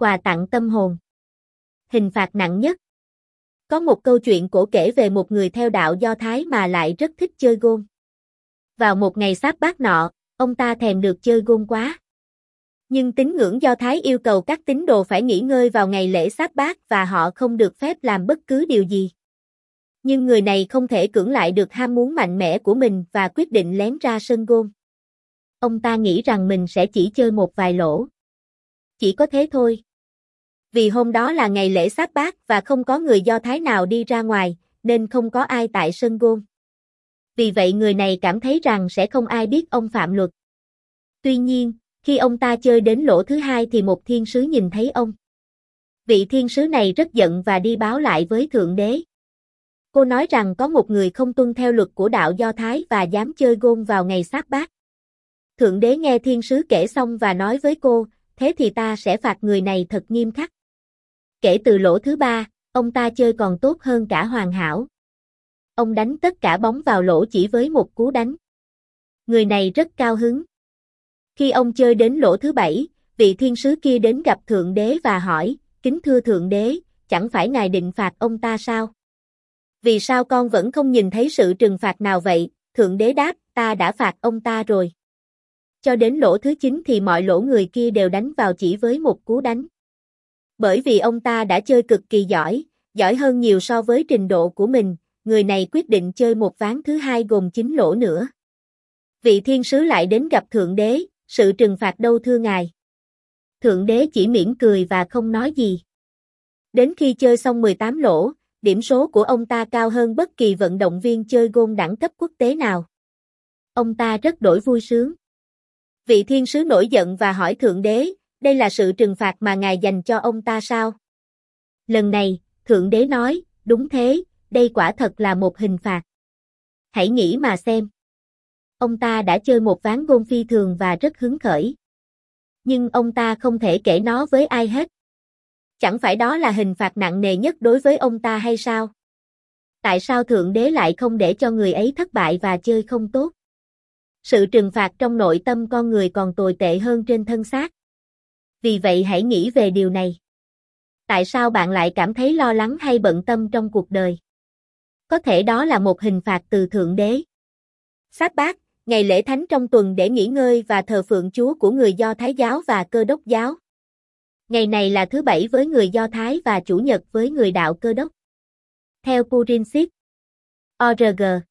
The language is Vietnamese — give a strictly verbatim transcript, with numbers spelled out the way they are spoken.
Quà tặng tâm hồn. Hình phạt nặng nhất. Có một câu chuyện cổ kể về một người theo đạo Do Thái mà lại rất thích chơi gôn. Vào một ngày sáp bát nọ, ông ta thèm được chơi gôn quá. Nhưng tín ngưỡng Do Thái yêu cầu các tín đồ phải nghỉ ngơi vào ngày lễ sáp bát và họ không được phép làm bất cứ điều gì. Nhưng người này không thể cưỡng lại được ham muốn mạnh mẽ của mình và quyết định lén ra sân gôn. Ông ta nghĩ rằng mình sẽ chỉ chơi một vài lỗ. Chỉ có thế thôi. Vì hôm đó là ngày lễ sáp bát và không có người Do Thái nào đi ra ngoài, nên không có ai tại sân gôn. Vì vậy người này cảm thấy rằng sẽ không ai biết ông phạm luật. Tuy nhiên, khi ông ta chơi đến lỗ thứ hai thì một thiên sứ nhìn thấy ông. Vị thiên sứ này rất giận và đi báo lại với Thượng Đế. Cô nói rằng có một người không tuân theo luật của đạo Do Thái và dám chơi gôn vào ngày sáp bát. Thượng Đế nghe thiên sứ kể xong và nói với cô, thế thì ta sẽ phạt người này thật nghiêm khắc. Kể từ lỗ thứ ba, ông ta chơi còn tốt hơn cả hoàn hảo. Ông đánh tất cả bóng vào lỗ chỉ với một cú đánh. Người này rất cao hứng. Khi ông chơi đến lỗ thứ bảy, vị thiên sứ kia đến gặp Thượng Đế và hỏi, kính thưa Thượng Đế, chẳng phải Ngài định phạt ông ta sao? Vì sao con vẫn không nhìn thấy sự trừng phạt nào vậy? Thượng Đế đáp, ta đã phạt ông ta rồi. Cho đến lỗ thứ chín thì mọi lỗ người kia đều đánh vào chỉ với một cú đánh. Bởi vì ông ta đã chơi cực kỳ giỏi, giỏi hơn nhiều so với trình độ của mình, người này quyết định chơi một ván thứ hai gồm chín lỗ nữa. Vị thiên sứ lại đến gặp Thượng Đế, sự trừng phạt đâu thưa Ngài? Thượng Đế chỉ mỉm cười và không nói gì. Đến khi chơi xong mười tám lỗ, điểm số của ông ta cao hơn bất kỳ vận động viên chơi gôn đẳng cấp quốc tế nào. Ông ta rất đổi vui sướng. Vị thiên sứ nổi giận và hỏi Thượng Đế, đây là sự trừng phạt mà Ngài dành cho ông ta sao? Lần này, Thượng Đế nói, đúng thế, đây quả thật là một hình phạt. Hãy nghĩ mà xem. Ông ta đã chơi một ván gôn phi thường và rất hứng khởi. Nhưng ông ta không thể kể nó với ai hết. Chẳng phải đó là hình phạt nặng nề nhất đối với ông ta hay sao? Tại sao Thượng Đế lại không để cho người ấy thất bại và chơi không tốt? Sự trừng phạt trong nội tâm con người còn tồi tệ hơn trên thân xác. Vì vậy hãy nghĩ về điều này. Tại sao bạn lại cảm thấy lo lắng hay bận tâm trong cuộc đời? Có thể đó là một hình phạt từ Thượng Đế. Sáp bát, ngày lễ thánh trong tuần để nghỉ ngơi và thờ phượng Chúa của người Do Thái giáo và Cơ đốc giáo. Ngày này là thứ bảy với người Do Thái và chủ nhật với người đạo Cơ đốc. Theo Purinsit. o rờ giê